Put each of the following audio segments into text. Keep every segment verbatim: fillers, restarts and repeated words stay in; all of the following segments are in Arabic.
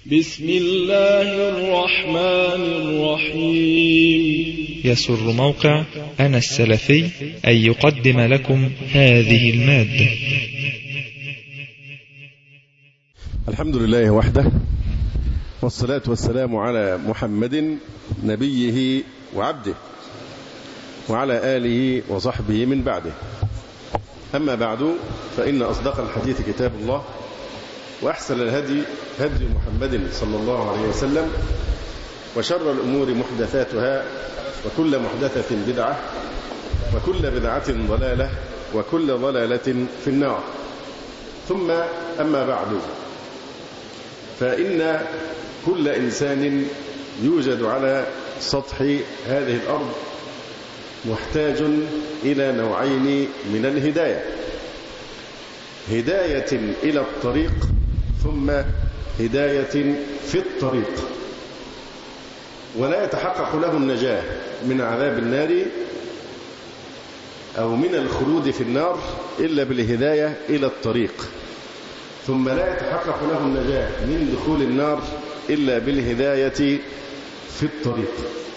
بسم الله الرحمن الرحيم. يسر موقع أنا السلفي أن يقدم لكم هذه المادة. الحمد لله وحده، والصلاة والسلام على محمد نبيه وعبده وعلى آله وصحبه من بعده. أما بعد، فإن أصدق الحديث كتاب الله، وأحسن الهدي هدي محمد صلى الله عليه وسلم، وشر الأمور محدثاتها، وكل محدثة بدعة، وكل بدعة ضلالة، وكل ضلالة في النار. ثم أما بعد، فإن كل إنسان يوجد على سطح هذه الأرض محتاج إلى نوعين من الهداية: هداية إلى الطريق، ثم هداية في الطريق. ولا يتحقق له النجاة من عذاب النار أو من الخلود في النار إلا بالهداية إلى الطريق، ثم لا يتحقق له النجاة من دخول النار إلا بالهداية في الطريق.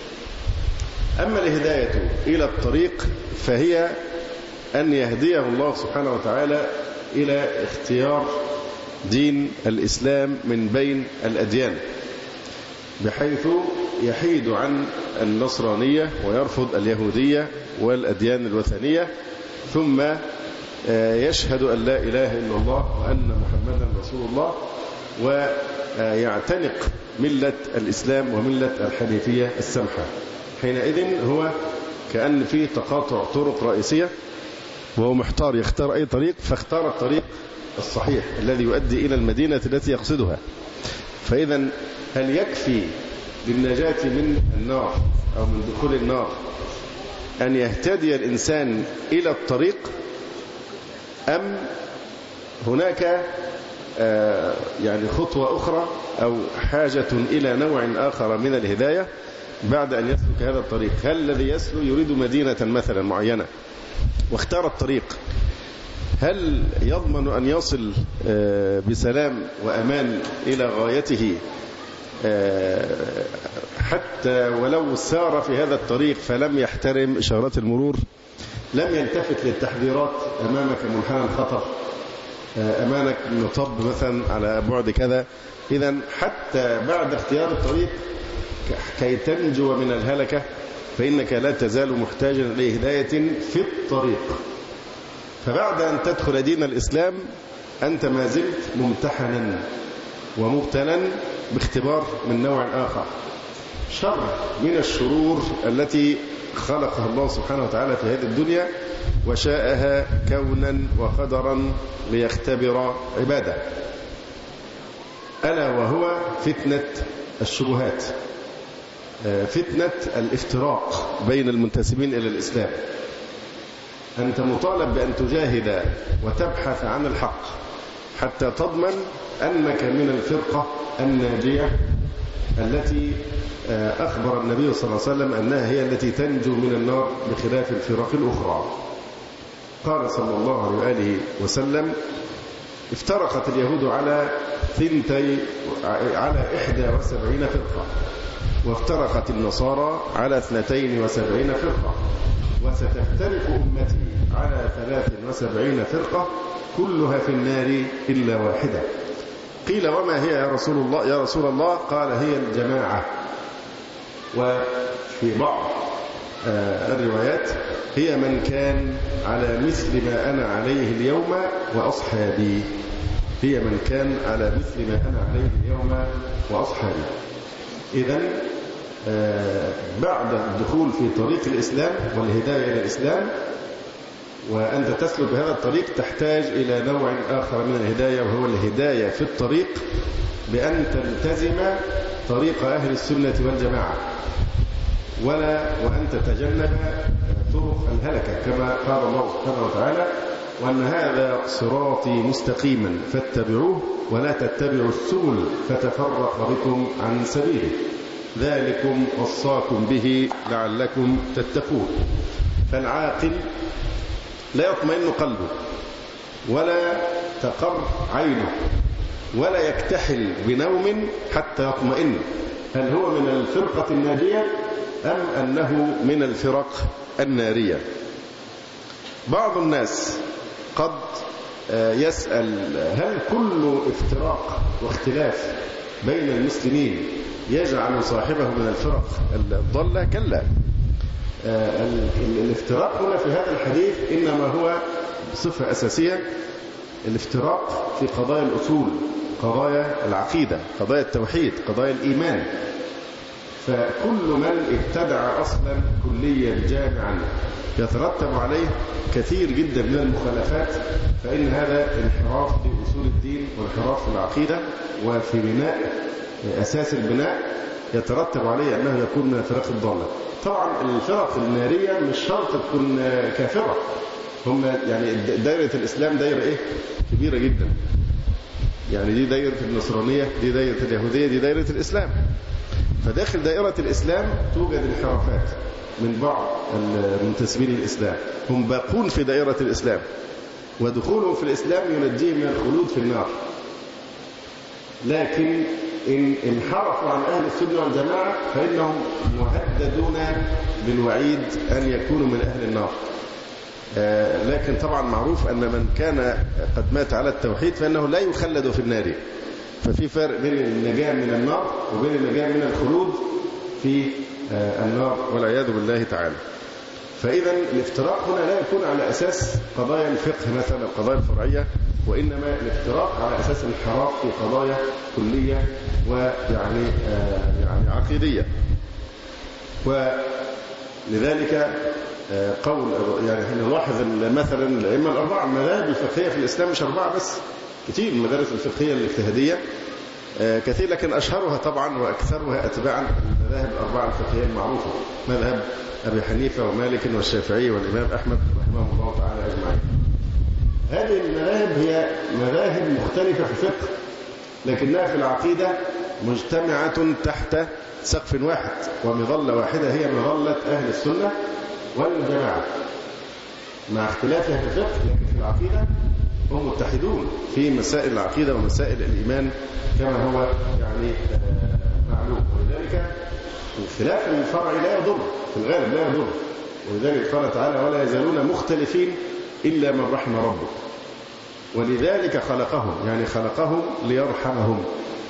أما الهداية إلى الطريق فهي أن يهديه الله سبحانه وتعالى إلى اختيار دين الإسلام من بين الأديان، بحيث يحيد عن النصرانية ويرفض اليهودية والأديان الوثنية، ثم يشهد أن لا إله إلا الله وأن محمدا رسول الله، ويعتنق ملة الإسلام وملة الحنيفية السمحة. حينئذ هو كأن فيه تقاطع طرق رئيسية، وهو محتار يختار أي طريق، فاختار الطريق الصحيح الذي يؤدي إلى المدينة التي يقصدها. فإذا هل يكفي للنجاة من النار أو من دخول النار أن يهتدي الإنسان إلى الطريق، أم هناك آه يعني خطوة أخرى أو حاجة إلى نوع آخر من الهداية بعد أن يسلك هذا الطريق؟ هل الذي يسلك يريد مدينة مثلا معينة واختار الطريق، هل يضمن أن يصل آه بسلام وأمان إلى غايته آه حتى ولو سار في هذا الطريق فلم يحترم إشارات المرور، لم يلتفت للتحذيرات أمامك منحنى الخطر، أمامك مطب مثلا على بعد كذا؟ إذا حتى بعد اختيار الطريق كي تنجو من الهلكة فإنك لا تزال محتاجا لهداية في الطريق. فبعد أن تدخل دين الإسلام أنت ما زلت ممتحنا ومبتلا باختبار من نوع آخر، شر من الشرور التي خلقها الله سبحانه وتعالى في هذه الدنيا وشاءها كونا وقدرا ليختبر عباده، ألا وهو فتنة الشبهات، فتنة الافتراق بين المنتسبين إلى الإسلام. أنت مطالب بأن تجاهد وتبحث عن الحق حتى تضمن أنك من الفرقة الناجية التي أخبر النبي صلى الله عليه وسلم أنها هي التي تنجو من النار بخلاف الفرق الأخرى. قال صلى الله عليه وآله وسلم: افترقت اليهود على ثنتي على إحدى وسبعين فرقة، وافترقت النصارى على اثنتين وسبعين فرقة، وستفترق أمتي على ثلاث وسبعين فرقة كلها في النار إلا واحدة. قيل: وما هي يا رسول الله يا رسول الله؟ قال: هي الجماعة. وفي بعض الروايات: هي من كان على مثل ما أنا عليه اليوم وأصحابي. هي من كان على مثل ما أنا عليه اليوم وأصحابي. إذن بعد الدخول في طريق الإسلام والهداية إلى الإسلام وأنت تسلك بهذا الطريق، تحتاج إلى نوع آخر من الهداية، وهو الهداية في الطريق، بأن تلتزم طريق أهل السنة والجماعة، ولا وأن تتجنب طرق الهلكة، كما قال الله سبحانه وتعالى: وأن هذا صراطي مستقيما فاتبعوه ولا تتبعوا السبل فتفرق بكم عن سبيله ذلكم وصاكم به لعلكم تتقون. فالعاقل لا يطمئن قلبه ولا تقر عينه ولا يكتحل بنوم حتى يطمئن. هل هو من الفرقة الناجية أم أنه من الفرق النارية؟ بعض الناس قد يسأل هل كل افتراق واختلاف بين المسلمين يجعل صاحبه من الفرق الضالة؟ كلا. الافتراق هنا في هذا الحديث إنما هو صفة أساسية، الافتراق في قضايا الأصول، قضايا العقيدة، قضايا التوحيد، قضايا الإيمان. فكل من ابتدع أصلا كليا جامعا يترتب عليه كثير جدا من المخالفات، فإن هذا انحراف في أصول الدين وانحراف في العقيدة وفي بناء أساس البناء، يترتب عليه أنه يكون من الفرق الضالة. طبعا الفرق النارية مش شرط تكون كافرة، هم يعني دائرة الإسلام دائرة إيه؟ كبيرة جدا. يعني دي دائرة النصرانية، دي دائرة اليهودية، دي دائرة الإسلام. فداخل دائرة الإسلام توجد انحرافات من بعض المنتسبين للإسلام، هم باقون في دائرة الإسلام، ودخولهم في الإسلام ينجيهم من الخلود في النار. لكن إن انحرفوا عن أهل السنة والجماعة فإنهم مهددون بالوعيد أن يكونوا من أهل النار. آه لكن طبعا معروف أن من كان قد مات على التوحيد فإنه لا يخلد في النار. ففي فرق بين النجاة من النار وبين النجاة من الخلود في آه النار والعياذ بالله تعالى. فإذا الافتراق هنا لا يكون على أساس قضايا الفقه مثلا، القضايا الفرعية، وإنما الافتراق على أساس انحراف في قضايا كلية ويعني آه يعني عقيدية. ولذلك آه قول يعني احنا نلاحظ مثلا الأئمة الأربعة، المذاهب الفقهية في الإسلام مش أربعة بس، كتير المدارس الفقهية الاجتهادية آه كثير، لكن أشهرها طبعا وأكثرها أتباعا المذاهب الأربعة الفقهية المعروفة، مذهب أبي حنيفة ومالك والشافعي والإمام أحمد رحمه الله تعالى أجمعين. هذه المذاهب هي مذاهب مختلفة في الفقه، لكنها في العقيدة مجتمعة تحت سقف واحد ومظلة واحدة، هي مظلة أهل السنة والجماعة، مع اختلافها في الفقه لكن في العقيدة هم متحدون في مسائل العقيدة ومسائل الإيمان كما هو يعني معلوم. ولذلك الخلاف الفرعي لا يضر، في الغالب لا يضر، ولذلك قال تعالى ولا يزالون مختلفين إلا من رحم ربك، ولذلك خلقهم، يعني خلقهم ليرحمهم.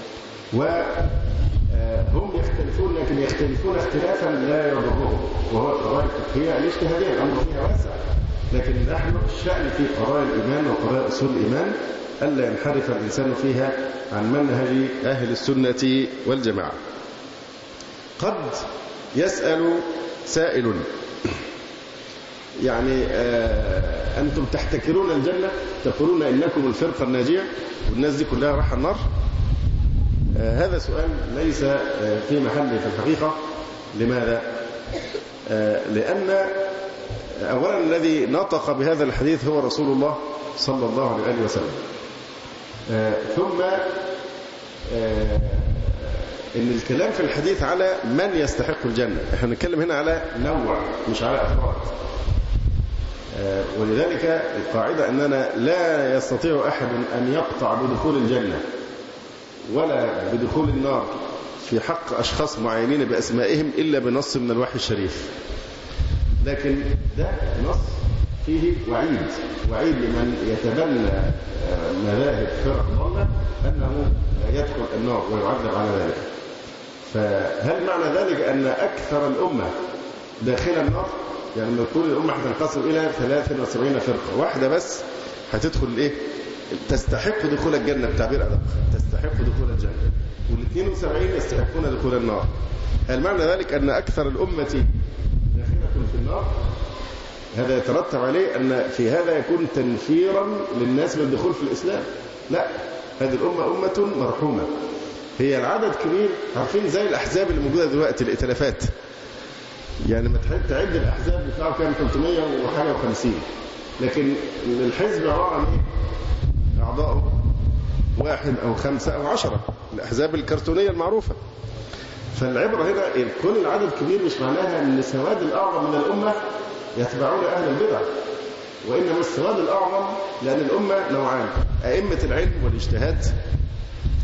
وهم يختلفون لكن يختلفون اختلافا لا يضرهم، وهو القضايا الفقهية الاجتهادية الأمر فيها واسع، لكن نحن الشأن في قضايا الإيمان وقضايا أصول الإيمان ألا ينحرف الإنسان فيها عن منهج أهل السنة والجماعة. قد يسأل سائل يعني آه أنتم تحتكرون الجنة، تقولون إنكم الفرقة الناجية والناس دي كلها راح النار؟ آه هذا سؤال ليس آه في محله في الحقيقة. لماذا؟ آه لأن أولا الذي نطق بهذا الحديث هو رسول الله صلى الله عليه وسلم. آه ثم آه إن الكلام في الحديث على من يستحق الجنة، احنا نتكلم هنا على نوع مش على أفراد. آه ولذلك القاعدة أننا لا يستطيع أحد أن يقطع بدخول الجنة ولا بدخول النار في حق أشخاص معينين بأسمائهم إلا بنص من الوحي الشريف. لكن ده نص فيه وعيد، وعيد لمن يتبنى مذاهب فرق ضالة أنه يدخل النار ويعذب على ذلك. فهل معنى ذلك أن أكثر الأمة داخل النار؟ يعني لما تقول الأمة هتنقسم إلى ثلاثة وسبعين فرقة، واحدة بس هتدخل إيه؟ تستحق دخول الجنة بتعبير أدق، تستحق دخول الجنة، والاثنين وسبعين يستحقون دخول النار. هل معنى ذلك أن أكثر الأمة داخلة في النار؟ هذا يترتب عليه أن في هذا يكون تنفيرا للناس من الدخول في الإسلام. لا، هذه الأمة أمة مرحومة، هي العدد كبير، عارفين زي الأحزاب اللي موجودة دلوقتي الائتلافات، يعني ما تحب تعد الأحزاب بتاعه كام ثلاثمية وحاجة وخمسين، لكن الحزب عبارة عن إيه؟ أعضاؤه واحد أو خمسة أو عشرة، الأحزاب الكرتونية المعروفة. فالعبرة هنا كل العدد كبير مش معناها أن السواد الأعظم من الأمة يتبعون أهل البدع، وإنما السواد الأعظم لأن الأمة نوعان: أئمة العلم والاجتهاد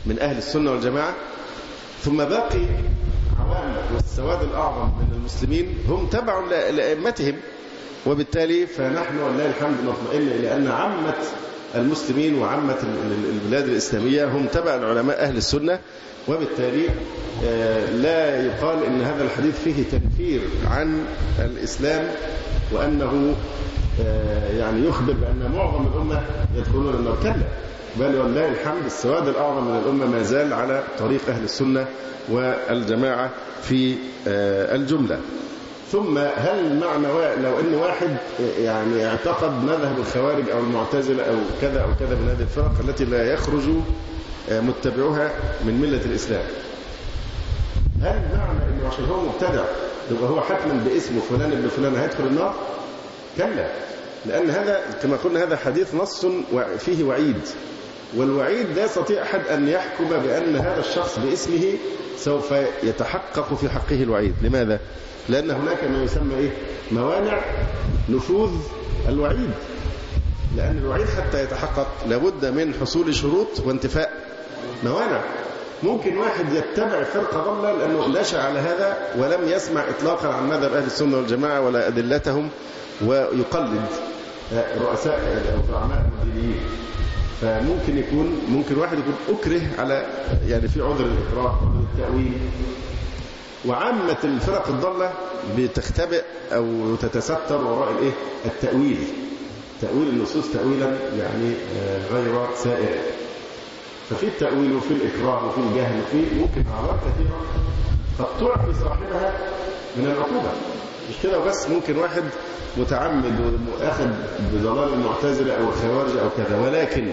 من أهل السنة والجماعة، ثم باقي عوام والسواد الأعظم من المسلمين هم تبع لأئمتهم، وبالتالي فنحن والله الحمد نطمئن إلى أن عامة المسلمين وعامة البلاد الإسلامية هم تبع العلماء أهل السنة، وبالتالي لا يقال إن هذا الحديث فيه تنفير عن الإسلام وأنه يعني يخبر بأن معظم الأمة يدخلون النار، كلا، بل والله الحمد السواد الأعظم من الأمة ما زال على طريق أهل السنة والجماعة في الجملة. ثم هل معنى لو أن واحد يعني اعتقد مذهب الخوارج أو المعتزلة أو كذا أو كذا من هذه الفرق التي لا يخرج متبعوها من ملة الإسلام، هل معنى أنه عشان هو مبتدع يبقى هو حتما باسمه فلان ابن فلان هيدخل النار؟ كلا، لأن هذا كما قلنا هذا حديث نص فيه وعيد، والوعيد لا يستطيع أحد أن يحكم بأن هذا الشخص باسمه سوف يتحقق في حقه الوعيد. لماذا؟ لأن هناك ما يسمى إيه؟ موانع نفوذ الوعيد، لأن الوعيد حتى يتحقق لابد من حصول شروط وانتفاء موانع. ممكن واحد يتبع فرقة ضالة لأنه نشأ على هذا ولم يسمع إطلاقا عن مذهب أهل السنة والجماعة ولا أدلتهم، ويقلد رؤساء أو زعماء الدينيين، فممكن يكون ممكن واحد يكون أكره على يعني في عذر الإكراه عذر التأويل. وعامة الفرق الضالة بتختبئ أو تتستر وراء الإيه؟ التأويل، تأويل النصوص تأويلا يعني غير سائر. ففي التأويل وفي الإكراه وفي الجهل وفي ممكن أعراض كثيرة قد تعفي صاحبها من العقوبة. مش كده بس، ممكن واحد متعمد وأخذ بضلال المعتزلة أو الخوارج أو كذا، ولكن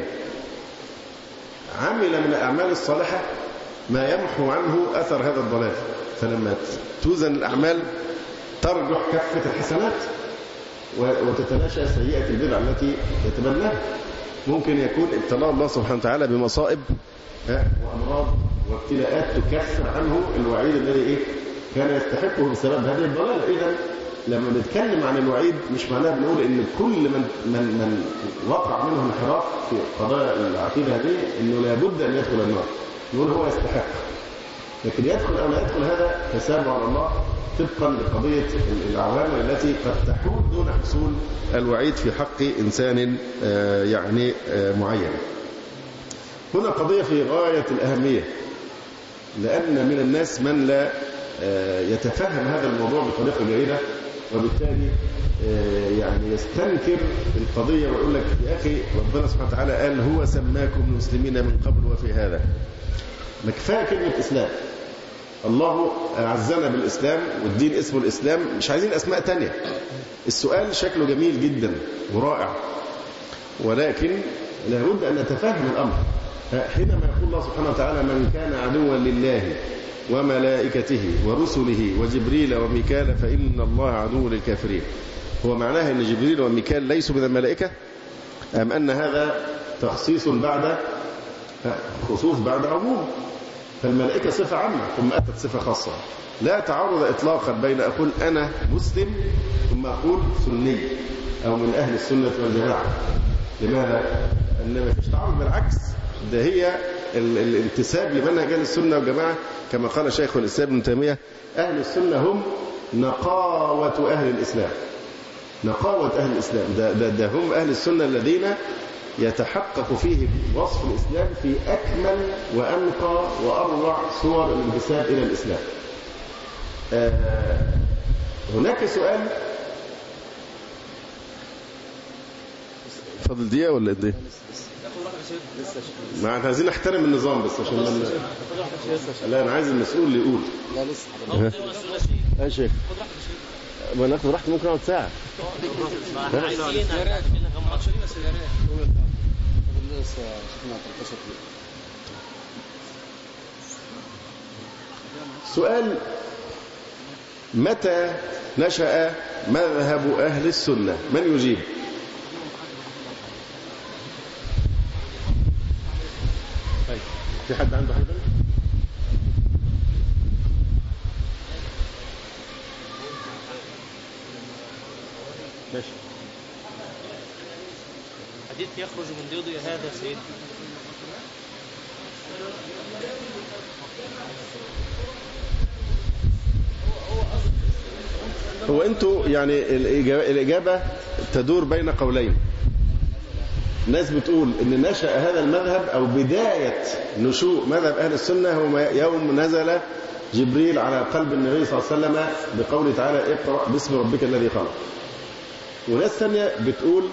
عمل من الأعمال الصالحة ما يمحو عنه أثر هذا الضلال، فلما توزن الأعمال ترجح كفة الحسنات وتتلاشى سيئة البدع التي يتبناها. ممكن يكون ابتلاه الله سبحانه وتعالى بمصائب وأمراض وابتلاءات تكفر عنه الوعيد الذي إيه كان يستحقه بسبب هذه الضلالة. إذا لما نتكلم عن الوعيد مش معناه بنقول إن كل من من من وقع منه انحراف في قضايا العقيدة هذه إنه لابد أن يدخل النار، نقول هو يستحق، لكن يدخل أو لا يدخل هذا حسابه على الله طبقا لقضية العوامل التي قد تحول دون حصول الوعيد في حق إنسان يعني معين. هنا قضية في غاية الأهمية، لأن من الناس من لا يتفهم هذا الموضوع بطريقة جيدة، وبالتالي يعني يستنكر القضية ويقول لك يا أخي ربنا سبحانه وتعالى قال هو سماكم مسلمين من قبل وفي هذا. ما كفاية كلمة إسلام، الله أعزنا بالإسلام والدين اسمه الإسلام، مش عايزين أسماء تانية. السؤال شكله جميل جدا ورائع، ولكن لابد أن نتفهم الأمر. حينما يقول الله سبحانه وتعالى من كان عدوا لله وملائكته ورسله وجبريل وميكال فإن الله عدو للكافرين، هو معناها أن جبريل وميكال ليسوا من الملائكة، أم أن هذا تخصيص بعد خصوص بعد عموم؟ فالملائكة صفة عامة ثم أتت صفة خاصة، لا تعارض إطلاقا بين أقول أنا مسلم ثم أقول سني أو من أهل السنة والجماعة. لماذا؟ أن ما فيش تعارض، بالعكس ده هي الانتساب لمنهج أهل السنة والجماعة. كما قال شيخ الإسلام ابن تيمية أهل السنة هم نقاوة أهل الإسلام، نقاوة أهل الإسلام ده, ده, ده هم أهل السنة الذين يتحقق فيه وصف الإسلام في أكمل وأنقى وأروع صور الانتساب إلى الإسلام. آه هناك سؤال، فضل دقيقة ولا قد ايه؟ ما احنا عايزين نحترم النظام بس عشان من... لا انا عايز المسؤول اللي يقول. لا لسه يا شيخ ما ناخد راحتي، ممكن اقعد ساعه. سؤال: متى نشأ مذهب أهل السنة؟ من يجيب؟ طيب في حد عنده حاجة؟ ماشي. حديث يخرج من ضيض هذا سيد هو أنتوا يعني الإجابة, الإجابة تدور بين قولين. ناس بتقول إن نشأ هذا المذهب أو بداية نشوء مذهب أهل السنة هو يوم نزل جبريل على قلب النبي صلى الله عليه وسلم بقوله تعالى اقرأ باسم ربك الذي خلق. وناس ثانية بتقول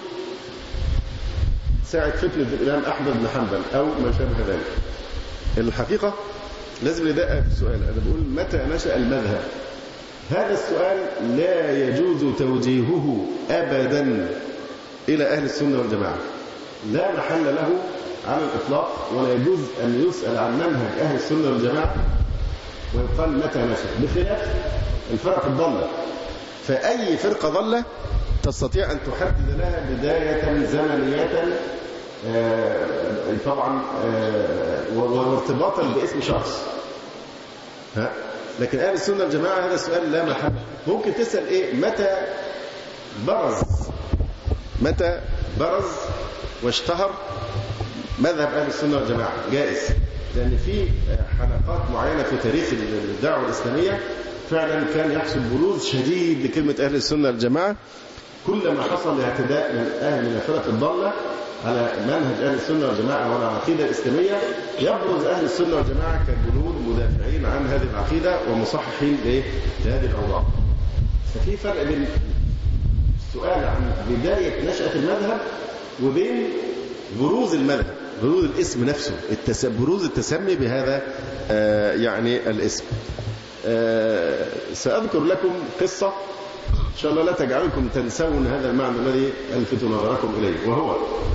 ساعة فتنة الإمام أحمد بن حنبل أو ما شابه ذلك. الحقيقة لازم ندقق في السؤال. أنا بقول متى نشأ المذهب؟ هذا السؤال لا يجوز توجيهه أبدا إلى أهل السنة والجماعة، لا محل له على الإطلاق، ولا يجوز أن يسأل عن منهج أهل السنة والجماعة ويقال متى نشأ، بخلاف الفرق الضالة. فأي فرقة ضالة تستطيع أن تحدد لها بداية زمنية آه طبعا آه وارتباطا باسم شخص. ها؟ لكن أهل السنة والجماعة هذا السؤال لا محل. ممكن تسأل إيه؟ متى برز متى برز واشتهر مذهب أهل السنة والجماعة؟ جائز، لأن في حلقات معينة في تاريخ الدعوة الإسلامية فعلا كان يحصل بروز شديد لكلمة أهل السنة والجماعة. كلما حصل اعتداء من أهل من الفرق الضالة على منهج أهل السنة والجماعة وعلى العقيدة الإسلامية يبرز أهل السنة والجماعة كجنود مدافعين عن هذه العقيدة ومصححين لهذه الأوضاع. ففي فرق بين السؤال عن بداية نشأة المذهب وبين بروز المذهب، بروز الاسم نفسه، التس... بروز التسمي بهذا آه يعني الاسم. آه سأذكر لكم قصة إن شاء الله لا تجعلكم تنسون هذا المعنى الذي ألفت نظركم إليه، وهو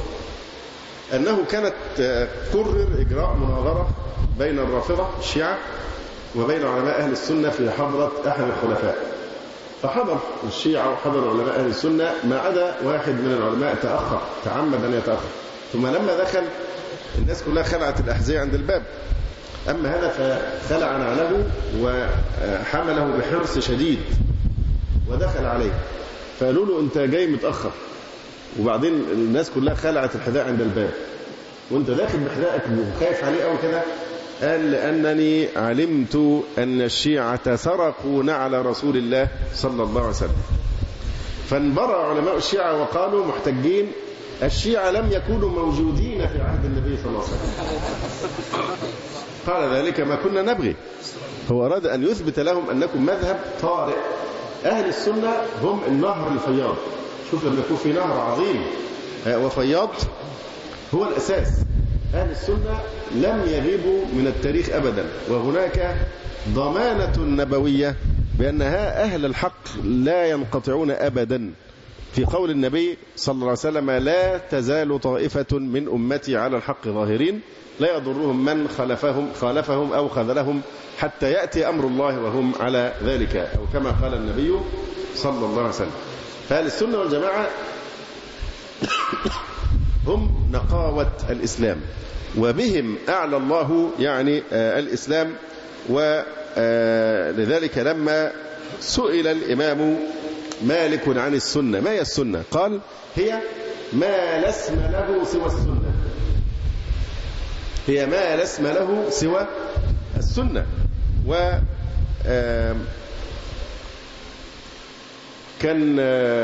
أنه كانت قرر إجراء مناظرة بين الرافضة الشيعة وبين علماء أهل السنة في حضرة أحد الخلفاء. فحضر الشيعة وحضر علماء أهل السنة ما عدا واحد من العلماء تأخر، تعمد أن يتأخر، ثم لما دخل الناس كلها خلعت الأحذية عند الباب، أما هذا فخلع نعله وحمله بحرص شديد ودخل عليه. فقالوا له أنت جاي متأخر، وبعدين الناس كلها خلعت الحذاء عند الباب وأنت داخل بحذائك وخايف عليه أو كده. قال لأنني علمت أن الشيعة سرقوا نعل رسول الله صلى الله عليه وسلم. فانبرأ علماء الشيعة وقالوا محتجين الشيعة لم يكونوا موجودين في عهد النبي صلى الله عليه وسلم. قال ذلك ما كنا نبغي. هو أراد أن يثبت لهم أنكم مذهب طارئ. أهل السنة هم النهر الفياض. شوف لما يكون في نهر عظيم وفياض هو الأساس. أهل السنة لم يغيبوا من التاريخ أبدا، وهناك ضمانة نبوية بأنها أهل الحق لا ينقطعون أبدا. في قول النبي صلى الله عليه وسلم لا تزال طائفة من أمتي على الحق ظاهرين لا يضرهم من خالفهم خالفهم أو خذلهم حتى يأتي أمر الله وهم على ذلك، أو كما قال النبي صلى الله عليه وسلم. فأهل السنة والجماعة هم نقاوة الإسلام، وبهم أعلى الله يعني آه الإسلام. ولذلك لما سئل الإمام مالك عن السنة ما هي السنة؟ قال هي ما لا اسم له سوى السنة، هي ما لا اسم له سوى السنة. و كان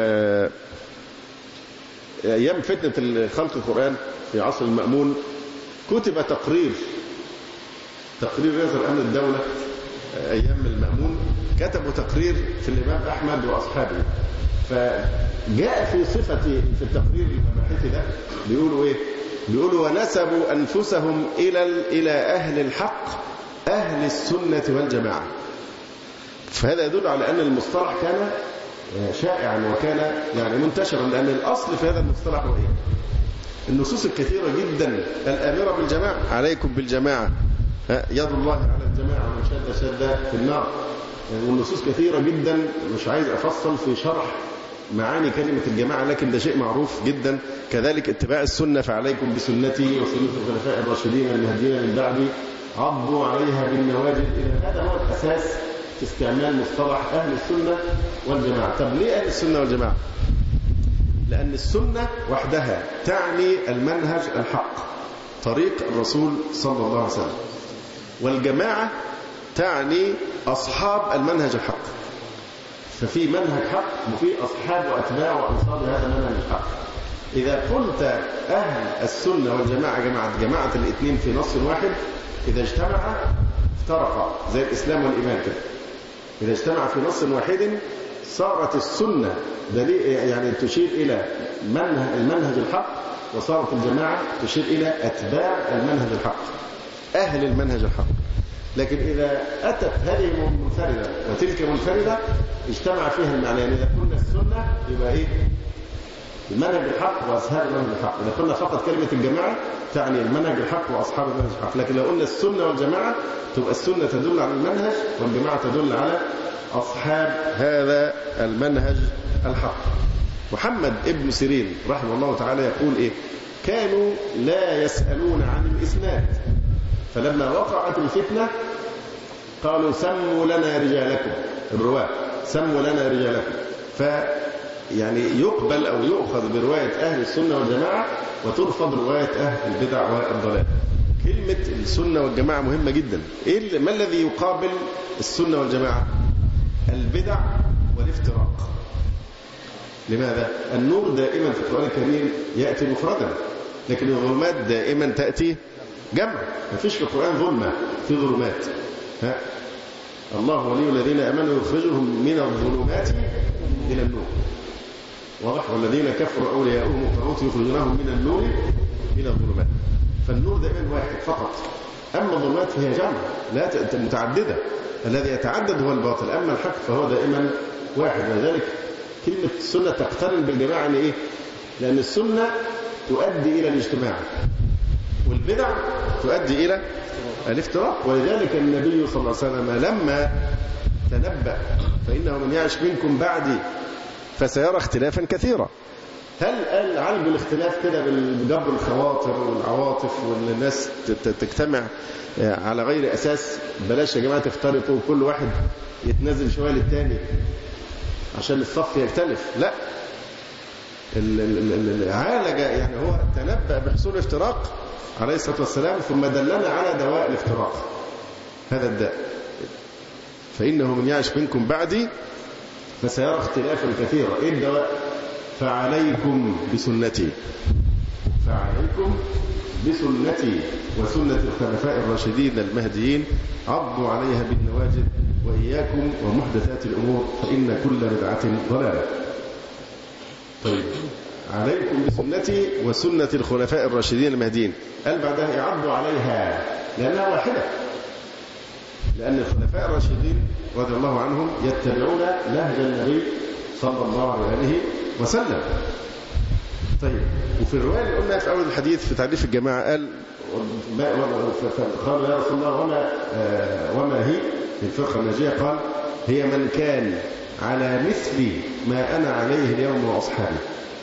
أيام فتنة خلق القرآن في عصر المأمون كتب تقرير تقرير رئيس أمن الدولة أيام المأمون، كتبوا تقرير في الإمام أحمد وأصحابه. فجاء في صفة في التقرير المباحثي ده بيقولوا إيه؟ بيقولوا ونسبوا أنفسهم إلى إلى أهل الحق أهل السنة والجماعة. فهذا يدل على أن المصطلح كان شائعا وكان يعني منتشرا، لأن الأصل في هذا المصطلح هو إيه؟ النصوص الكثيرة جدا الآمرة بالجماعة، عليكم بالجماعة، يد الله على الجماعة من شد شد في النار. والنصوص كثيرة جدا، مش عايز أفصل في شرح معاني كلمة الجماعة، لكن ده شيء معروف جدا. كذلك اتباع السنة، فعليكم بسنتي وسنة الخلفاء الراشدين المهديين من بعدي عضوا عليها بالنواجذ. هذا هو الأساس في استعمال مصطلح أهل السنة والجماعة. طب ليه أهل السنة والجماعة؟ لأن السنة وحدها تعني المنهج الحق، طريق الرسول صلى الله عليه وسلم، والجماعة تعني أصحاب المنهج الحق. ففي منهج حق وفي أصحاب وأتباع وأنصار هذا المنهج الحق. إذا قلت أهل السنة والجماعة جماعة جماعة الاثنين في نص واحد، إذا اجتمع افترقا زي الإسلام والإيمان كده. إذا اجتمع في نص واحد صارت السنة دليل يعني تشير إلى منهج المنهج الحق، وصارت الجماعة تشير إلى أتباع المنهج الحق، أهل المنهج الحق. لكن إذا أتت هذه منفردة وتلك منفردة اجتمع فيها المعنيين. إذا قلنا السنة يبقى إيه؟ المنهج الحق وأصحاب المنهج الحق. إذا قلنا فقط كلمة الجماعة تعني المنهج الحق وأصحاب المنهج الحق. لكن لو قلنا السنة والجماعة تبقى السنة تدل على المنهج والجماعة تدل على أصحاب هذا المنهج الحق. محمد ابن سيرين رحمه الله تعالى يقول إيه؟ كانوا لا يسألون عن الإسناد، فلما وقعت الفتنة قالوا سموا لنا رجالكم، الرواة سموا لنا رجالكم. فيعني يقبل أو يؤخذ برواية أهل السنة والجماعة وترفض رواية أهل البدع والضلال. كلمة السنة والجماعة مهمة جدا. إيه ما الذي يقابل السنة والجماعة؟ البدع والافتراق. لماذا؟ النور دائما في القرآن الكريم يأتي مفردا، لكن الظلمات دائما تأتي جمع. ما فيش في القرآن ظلمة، في ظلمات. ها؟ الله ولي الذين آمنوا يخرجهم من الظلمات إلى النور. واضح؟ والذين كفروا أولياؤهم الطاغوت يخرجونهم من النور إلى الظلمات. فالنور دائما واحد فقط، أما الظلمات فهي جمع لا متعددة. الذي يتعدد هو الباطل، أما الحق فهو دائما واحد. ولذلك كلمة السنة تقترن بالجماعة. يعني إيه؟ لأن السنة تؤدي إلى الاجتماع والبدع تؤدي إلى الافتراق. ولذلك النبي صلى الله عليه وسلم لما تنبأ فإنه من يعش منكم بعدي فسيرى اختلافا كثيرا، هل قال عالج الاختلاف كده بجبر الخواطر والعواطف وان الناس تجتمع على غير أساس؟ بلاش يا جماعة تفترقوا وكل واحد يتنزل شوية للتاني عشان الصف يختلف. لا، عالج يعني هو تنبأ بحصول الافتراق عليه الصلاة والسلام، ثم دلنا على دواء الافتراق هذا الداء. فإنه من يعش منكم بعدي فسيرى اختلافا كثيرا. إيه الدواء؟ فعليكم بسنتي فعليكم بسنتي وسنة الخلفاء الراشدين المهديين عضوا عليها بالنواجذ وإياكم ومحدثات الأمور فإن كل بدعة ضلالة. طيب، عليكم بسنتي وسنة الخلفاء الراشدين المهديين، قال بعدها يعضوا عليها لأنها واحدة، لأن الخلفاء الراشدين رضي الله عنهم يتبعون نهج النبي صلى الله عليه وسلم. طيب، وفي الرواية اللي قلنا في أول الحديث في تعريف الجماعة قال قالوا يا رسول الله وما, وما هي الفرقة الناجية؟ قال هي من كان على مثل ما أنا عليه اليوم وأصحابي.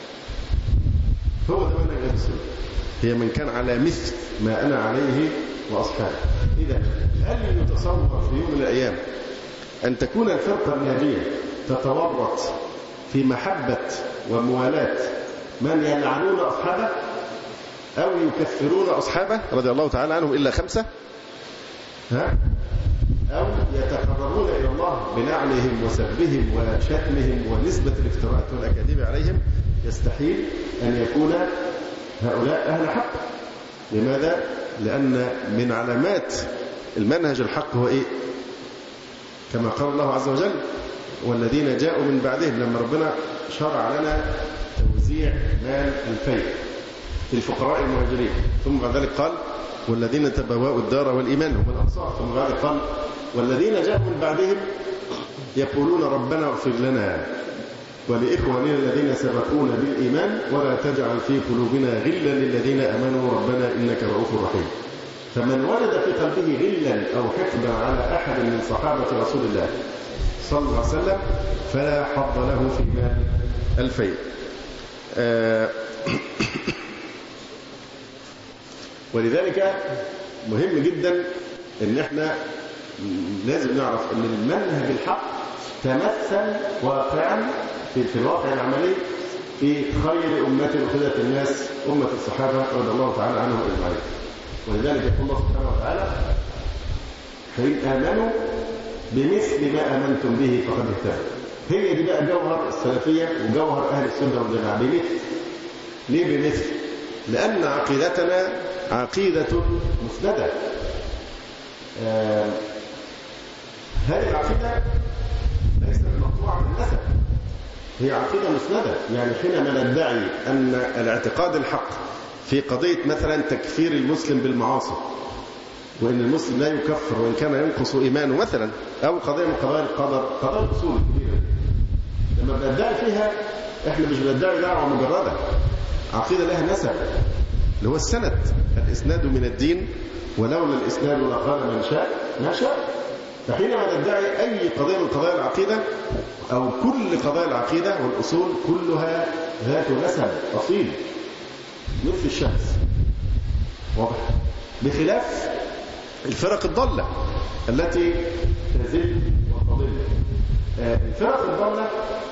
هو ده منهج السنة، هي من كان على مثل ما أنا عليه وأصحابي. إذا هل يتصور في يوم من الأيام أن تكون الفرقة الناجية تتورط في محبة وموالاة من يلعنون أصحابه أو يكفرون أصحابه رضي الله تعالى عنهم إلا خمسة، ها؟ أو يتقربون إلى الله بلعنهم وسبهم وشتمهم ونسبة الافتراءات والأكاذيب عليهم؟ يستحيل أن يكون هؤلاء أهل حق. لماذا؟ لأن من علامات المنهج الحق هو إيه؟ كما قال الله عز وجل والذين جاءوا من بعدهم، لما ربنا شرع لنا توزيع مال الفيء للفقراء المهاجرين، ثم بعد ذلك قال والذين تبوأوا الدار والإيمان هم الأنصار، ثم بعد ذلك قال والذين جاءوا من بعدهم يقولون ربنا اغفر لنا ولإخواننا الذين سبقونا بالإيمان ولا تجعل في قلوبنا غلا للذين آمنوا ربنا إنك رؤوف رحيم. فمن ولد في قلبه غلا أو حقدا على أحد من صحابة رسول الله صلى الله عليه وسلم فلا حظ له في مال الفيء. آه ولذلك مهم جدا ان احنا لازم نعرف ان المنهج الحق تمثل واقعا في, في الواقع العملي في خير أمة أخذت الناس أمة الصحابة رضي الله تعالى عنهم أجمعين. ولذلك يقول الله سبحانه وتعالى فإن آمنوا بمثل ما آمنتم به فقد اهتدوا. هي دي بقى جوهر السلفية وجوهر أهل السنة والجماعة. بمثل. ليه بمثل؟ لأن عقيدتنا عقيدة مسندة. آه هذه العقيدة ليست مقطوعة بالنسب، هي عقيدة مسندة. يعني حينما ندعي أن الاعتقاد الحق في قضية مثلا تكفير المسلم بالمعاصي، وإن المسلم لا يكفر وإن كان ينقص إيمانه مثلا، أو قضية من قضايا القدر، قضايا الأصول الكبيرة، لما بندعي فيها إحنا مش بندعي دعوة مجردة، عقيدة لها نسب اللي هو السند. الإسناد من الدين، ولولا الإسناد لقال من شاء ما شاء. فحينما ندعي أي قضية من قضايا العقيدة أو كل قضايا العقيدة والأصول كلها ذات نسب أصيل مثل الشمس، واضح؟ بخلاف الفرق الضالة التي تزل وتضل. الفرق الضالة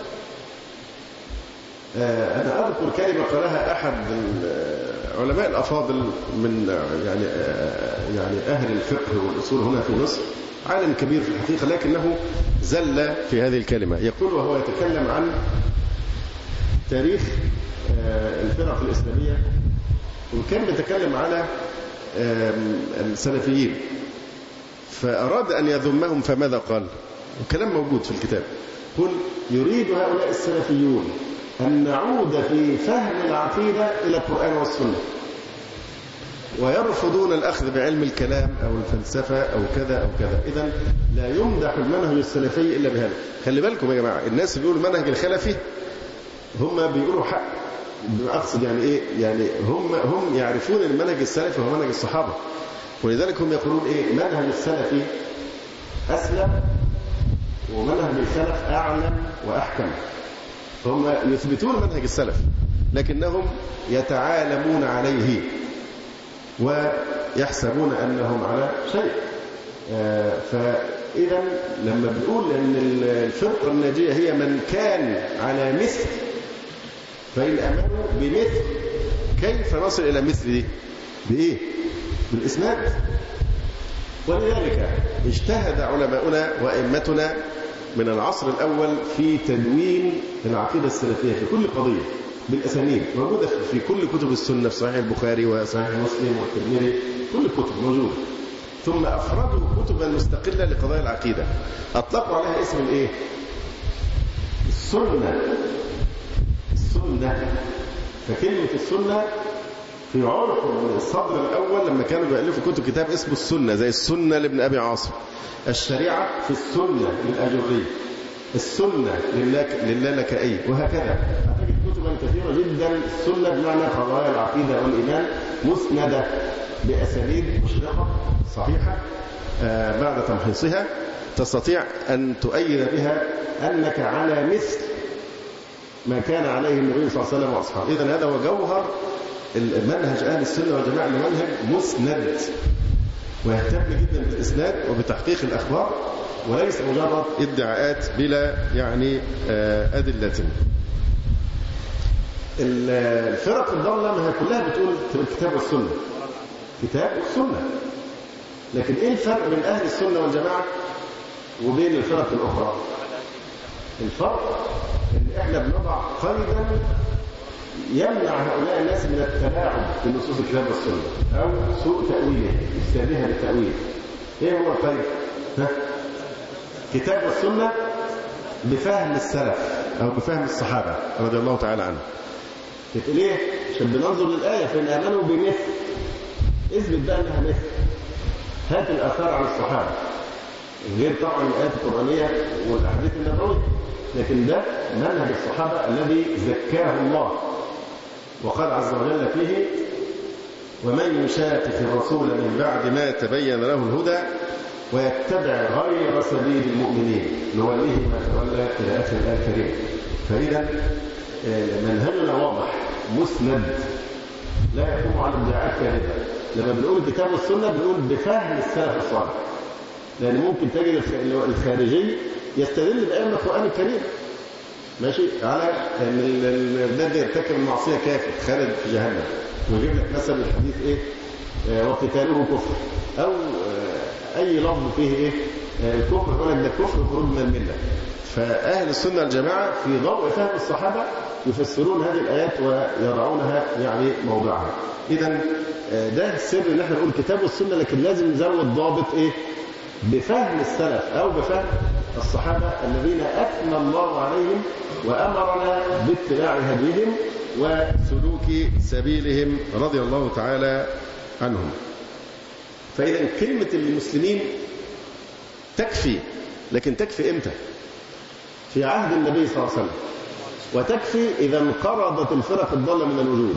أنا أذكر كلمة قالها أحد العلماء الأفاضل من يعني يعني أهل الفقه والأصول هنا في مصر، عالم كبير في الحقيقة لكنه زل في هذه الكلمة. يقول وهو يتكلم عن تاريخ الفرق الإسلامية، وكان بيتكلم على السلفيين، فأراد أن يذمهم فماذا قال؟ وكلام موجود في الكتاب. قل يريد هؤلاء السلفيون أن نعود في فهم العقيدة إلى القرآن والسنة، ويرفضون الأخذ بعلم الكلام أو الفلسفة أو كذا أو كذا. إذن لا يمدح المنهج السلفي إلا بهذا. خلي بالكم يا جماعة، الناس اللي بيقولوا المنهج الخلفي هم بيقولوا حق. أقصد يعني إيه؟ يعني هم هم يعرفون المنهج السلفي هو منهج الصحابة، ولذلك هم يقولون إيه؟ منهج السلفي أسلم ومنهج السلف أعلم وأحكم. هم يثبتون منهج السلف لكنهم يتعالمون عليه ويحسبون أنهم على شيء. آه فإذا لما بنقول أن الفرقة الناجية هي من كان على مثل، فإن أمنوا بمثل، كيف نصل إلى مثل دي؟ بإيه؟ بالإسناد. ولذلك اجتهد علماؤنا وأئمتنا من العصر الأول في تدوين العقيدة السلفية في كل قضية بالأسانيد، موجودة في كل كتب السنة، في صحيح البخاري وصحيح مسلم والترمذي، كل الكتب موجودة. ثم أفردوا كتبا مستقلة لقضايا العقيدة، أطلقوا عليها اسم الإيه؟ السنة. السنة. فكلمة السنة في عرف الصدر الأول لما كانوا بيألفوا كتب كتاب اسمه السنة، زي السنة لابن أبي عاصم، الشريعة في السنة للأجري، السنة لله لكائي، وهكذا. هتجد كتبا كثيرة جدا السنة بمعنى قضايا العقيدة والإيمان مسندة بأسانيد مشرقة صحيحة آه بعد تمحيصها تستطيع أن تؤيد بها أنك على مثل ما كان عليه النبي صلى الله عليه وسلم وأصحابه. إذن هذا هو جوهر المنهج أهل السنة والجماعة، المنهج مسند ويهتم جدا بالإسناد وبتحقيق الأخبار، وليس مجرد ادعاءات بلا يعني أدلة. الفرق الضالة ما هي كلها بتقول الكتاب والسنة، كتاب والسنة، لكن إيه الفرق بين أهل السنة والجماعة وبين الفرق الأخرى؟ الفرق إن إحنا بنضع قيدا يمنع هؤلاء الناس من التلاعب بنصوص الكتاب والسنة أو سوء تأويله، استبدالها للتأويل. إيه هو القيد؟ ها؟ كتاب والسنة بفهم السلف أو بفهم الصحابة رضي الله تعالى عنهم. ليه؟ عشان بننظر للآية فإن آمنوا بمثل، اثبت بقى أنها مثل، هات الآثار عن الصحابة، غير طبعا الآيات القرآنية والأحاديث النبوية، لكن ده منهج الصحابة الذي زكاه الله، وقال عز وجل فيه: ومن يشاقق الرسول من بعد ما تبين له الهدى ويتبع غير سبيل المؤمنين نوليه ما تولى إلى آخر الآية الكريمة. فإذا منهجنا واضح مسند لا يقوم على ادعاءات كاذبة. لما بنقول الكتاب والسنة بنقول بفهم السلف الصالح، لأن ممكن تجد الخارجي يستدل بأن القرآن الكريم ماشي على أن الذي يرتكب المعصية كافر خالد في جهنم، ويجيب لك مثلا الحديث إيه وقتاله كفر، أو أي لفظ فيه إيه الكفر يقول لك ده كفر وخروج من الملة. فأهل السنة والجماعة في ضوء فهم الصحابة يفسرون هذه الآيات ويضعونها يعني موضعها. إذن ده السر اللي احنا نقول كتاب السنة، لكن لازم نزود ضابط إيه؟ بفهم السلف أو بفهم الصحابة الذين أثنى الله عليهم وأمرنا باتباع هديهم وسلوك سبيلهم رضي الله تعالى عنهم. فإذا كلمة المسلمين تكفي، لكن تكفي إمتى؟ في عهد النبي صلى الله عليه وسلم، وتكفي إذا انقرضت الفرق الضالة من الوجود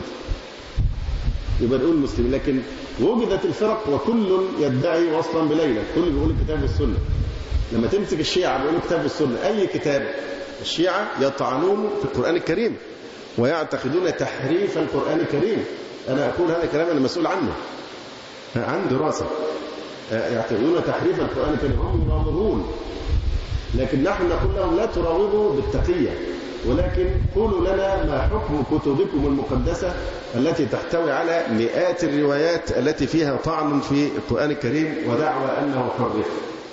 يبقى نقول مسلمين. لكن وجدت الفرق وكل يدعي وصلا بليلى، كل بيقول الكتاب والسنة. لما تمسك الشيعة بيقولوا كتاب والسنة، أي كتاب؟ الشيعة يطعنون في القرآن الكريم ويعتقدون تحريف القرآن الكريم. أنا أقول هذا كلام أنا مسؤول عنه، عن دراسة. يعتقدون تحريف القرآن الكريم، هم يراوغون، لكن نحن نقول لهم لا تراوغوا بالتقية، ولكن قولوا لنا ما حكم كتبكم المقدسة التي تحتوي على مئات الروايات التي فيها طعن في القرآن الكريم ودعوى أنه حرف.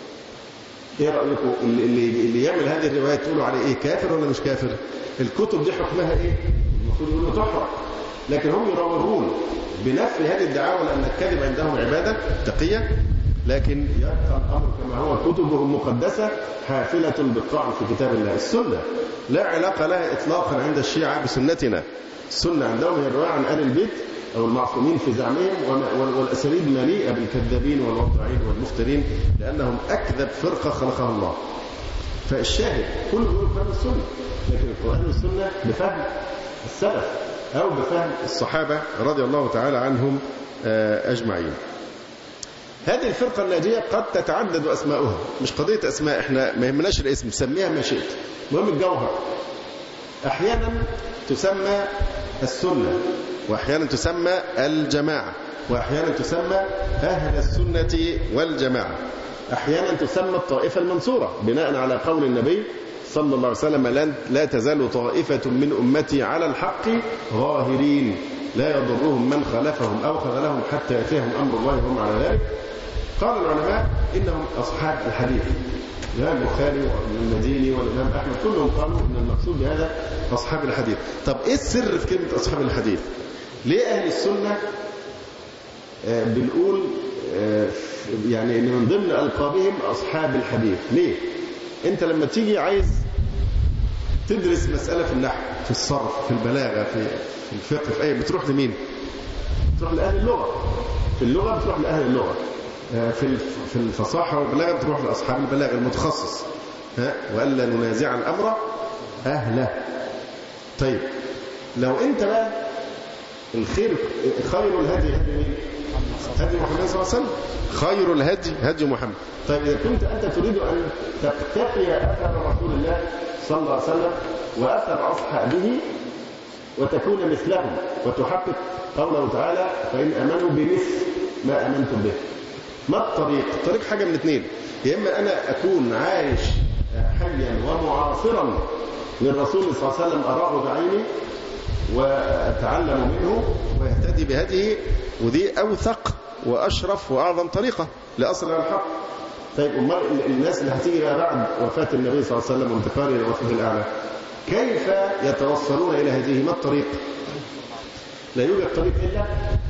ايه رأيكم؟ اللي, اللي يعمل هذه الروايات تقولوا عليه ايه؟ كافر ولا مش كافر؟ الكتب دي حكمها ايه؟ المفروض يقولوا تحرق، لكن هم يراوغون بنفي هذه الدعاوى لأن الكذب عندهم عبادة تقية، لكن يبقى الأمر كما هو، كتبهم المقدسة حافلة بالطعن في كتاب الله. السنة لا علاقة لها إطلاقا عند الشيعة بسنتنا. السنة عندهم هي الرواية عن آل البيت أو المعصومين في زعمهم، والأساليب مليئة بالكذابين والوضعين والمفترين، لأنهم أكذب فرقة خلقها الله. فالشاهد كله يقول فهم السنة، لكن القرآن والسنة بفهم السلف أو بفهم الصحابة رضي الله تعالى عنهم أجمعين. هذه الفرقة الناجية قد تتعدد أسماؤها، مش قضية أسماء، إحنا ما يهمناش الاسم، سميها ما شئت، المهم الجوهر. أحيانا تسمى السنة، وأحيانا تسمى الجماعة، وأحيانا تسمى أهل السنة والجماعة، أحيانا تسمى الطائفة المنصورة بناء على قول النبي صلى الله عليه وسلم: لا تزال طائفة من أمتي على الحق ظاهرين لا يضرهم من خالفهم أو خذلهم حتى يأتيهم أمر الله وهم على ذلك. قال العلماء إنهم أصحاب الحديث، الإمام البخاري والمديني والإمام أحمد كلهم قالوا إن المقصود بهذا أصحاب الحديث. طب إيه السر في كلمة أصحاب الحديث؟ ليه أهل السنة آه بنقول آه يعني إن من ضمن ألقابهم أصحاب الحديث؟ ليه؟ أنت لما تيجي عايز تدرس مسألة في النحو، في الصرف، في البلاغة، في في الفقه، في أي، بتروح لمين؟ بتروح لأهل اللغة. في اللغة بتروح لأهل اللغة، في في الفصاحة والبلاغة بتروح لأصحاب البلاغة المتخصص، ها، وألا ننازع الأمر أهله. طيب لو أنت بقى الخير، خير الهدي هدي مين؟ هدي محمد صلى الله عليه وسلم. خير الهدي هدي محمد. طيب إذا كنت أنت تريد أن تقتفي أثر رسول الله صلى الله عليه وسلم وأثر أصحابه وتكون مثلهم وتحقق قوله تعالى: فإن آمنوا بمثل ما آمنتم به. ما الطريق؟ الطريق حاجة من اثنين: يا إما أنا أكون عايش حيا ومعاصرا للرسول صلى الله عليه وسلم أراه بعيني وأتعلم منه ويهتدي بهديه، ودي أوثق وأشرف وأعظم طريقة لأصل الحق. طيب أمال الناس اللي هتيجي بعد وفاة النبي صلى الله عليه وسلم وانتقاله إلى الوفد الأعلى كيف يتوصلون إلى هذه؟ ما الطريق؟ لا يوجد طريق إلا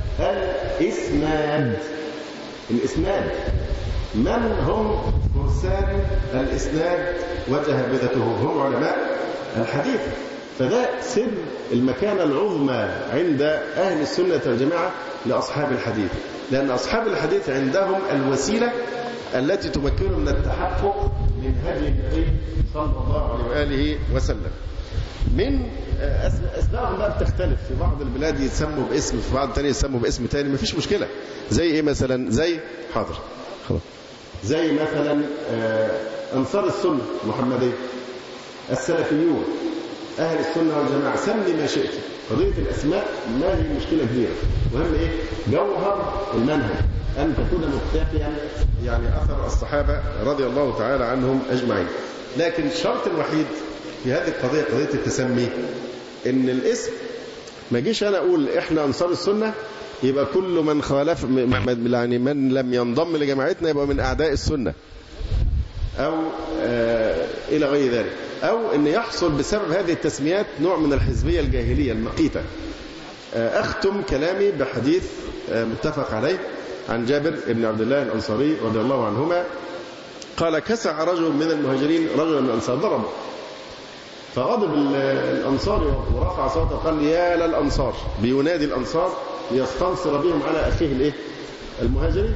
الإسناد. الإسناد، من هم فرسان الإسناد وجهابذته؟ هم علماء الحديث. فده سر المكانة العظمى عند أهل السنة والجماعة لأصحاب الحديث، لأن أصحاب الحديث عندهم الوسيلة التي تمكنهم من التحقق من هدي النبي صلى الله عليه وآله وسلم. من أسمائهم بقى بتختلف، في بعض البلاد يسموا باسم، في بعض التانية يسموا باسم تاني، مفيش مشكلة. زي إيه مثلا؟ زي حاضر خلاص زي مثلا أنصار السنة المحمدية، السلفيون، أهل السنة والجماعة، سمي ما شئت. قضية الأسماء ما هي مشكلة كبيرة، مهم إيه؟ جوهر المنهج أن تكون مكتفيا يعني أثر الصحابة رضي الله تعالى عنهم أجمعين. لكن الشرط الوحيد في هذه القضية، قضية التسمي، إن الاسم ما جيش أنا أقول إحنا أنصار السنة يبقى كل من خالف، يعني من لم ينضم لجماعتنا يبقى من أعداء السنة. أو إلى غير ذلك، أو أن يحصل بسبب هذه التسميات نوع من الحزبية الجاهلية المقيتة. أختم كلامي بحديث متفق عليه عن جابر بن عبد الله الأنصاري رضي الله عنهما قال: كسع رجل من المهاجرين رجلا من الأنصار ضربه، فغضب الأنصاري ورفع صوته قال: يا للأنصار، بينادي الأنصار ليستنصر بهم على أخيه الإيه؟ المهاجرين.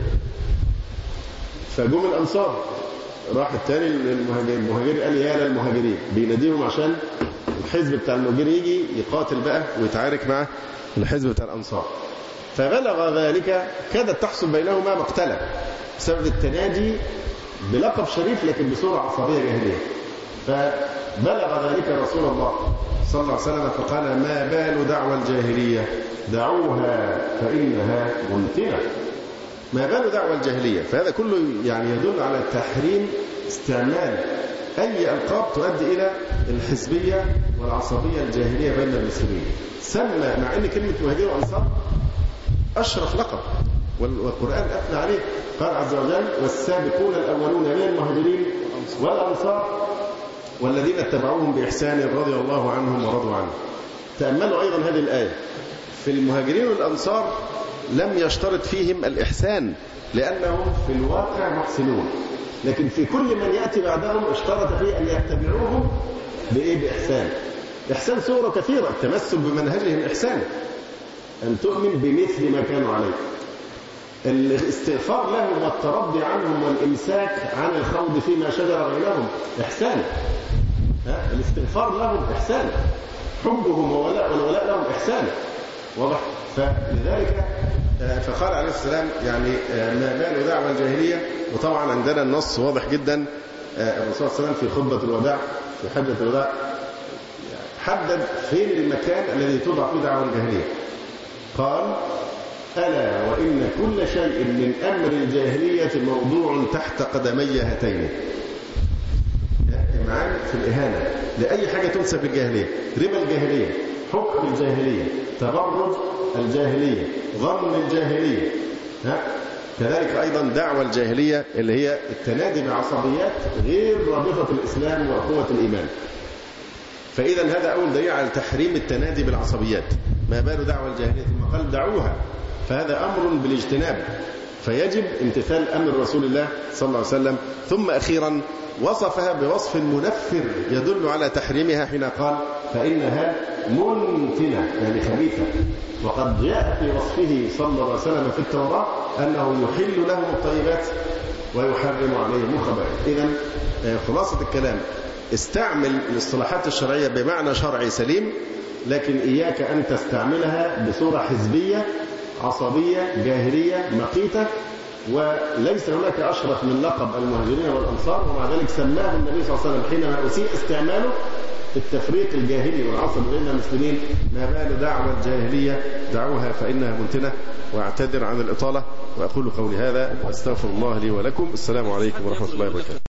فجم الأنصار، راح الثاني المهاجرين قال: يا للمهاجرين، بيناديهم عشان الحزب بتاع المهاجرين يجي يقاتل بقى ويتعارك مع الحزب بتاع الأنصار. فبلغ ذلك كادت تحصل بينهما مقتلة بسبب التنادي بلقب شريف لكن بصورة عصبية جاهلية. فبلغ ذلك رسول الله صلى الله عليه وسلم فقال: ما بال دعوى الجاهلية، دعوها فإنها منتنة. ما بال دعوى الجاهلية، فهذا كله يعني يدل على تحريم استعمال أي ألقاب تؤدي إلى الحزبية والعصبية الجاهلية بين المسلمين. سمى، مع أن كلمة مهاجر وأنصار أشرف لقب والقرآن أثنى عليه، قال عز وجل: والسابقون الأولون من المهاجرين والأنصار والذين اتبعوهم بإحسان رضي الله عنهم ورضوا عنه. تأملوا أيضا هذه الآية، في المهاجرين والأنصار لم يشترط فيهم الإحسان لأنهم في الواقع محسنون، لكن في كل من يأتي بعدهم اشترط فيه أن يتبعوهم بإيه؟ بإحسان. إحسان صورة كثيرة، التمسك بمنهجهم إحسان، أن تؤمن بمثل ما كانوا عليه، الاستغفار لهم والترضي عنهم والإمساك عن الخوض فيما شجر بينهم إحسان، الاستغفار لهم إحسان، حبهم وولاء والولاء لهم إحسان، واضح؟ فلذلك فقال عليه السلام يعني ما بال دعوى الجاهلية. وطبعا عندنا النص واضح جدا، الرسول صلى الله عليه وسلم في خطبة الوداع في حجة الوداع حدد فين المكان الذي توضع فيه دعوى الجاهلية. قال: ألا وإن كل شيء من أمر الجاهلية موضوع تحت قدمي هاتين. معانا في الإهانة لأي حاجة تنسب للجاهلية، ربا الجاهلية، حكم الجاهلية، تبرج الجاهلية، ظن الجاهلية، ها؟ كذلك أيضا دعوة الجاهلية اللي هي التنادي بعصبيات غير رابطة الإسلام وقوة الإيمان. فإذا هذا أول دليل على تحريم التنادي بالعصبيات. ما بال دعوة الجاهلية، ثم قال: دعوها، فهذا أمر بالاجتناب، فيجب امتثال أمر رسول الله صلى الله عليه وسلم. ثم أخيرا وصفها بوصف منفر يدل على تحريمها حين قال: فإنها منتنة، يعني خبيثة. وقد جاء في وصفه صلى الله عليه وسلم في التوراة أنه يحل لهم الطيبات ويحرم عليهم الخبائث. إذن خلاصة الكلام، استعمل الاصطلاحات الشرعية بمعنى شرعي سليم، لكن إياك أن تستعملها بصورة حزبية عصبية جاهلية مقيتة. وليس هناك أشرف من لقب المهاجرين والأنصار، ومع ذلك سماه النبي صلى الله عليه وسلم حينما أسيء استعماله التفريق الجاهلي والعصب بين المسلمين: ما بال دعوى الجاهلية، دعوها فإنها منتنة. وأعتذر عن الإطالة وأقول قولي هذا وأستغفر الله لي ولكم. السلام عليكم ورحمة الله وبركاته.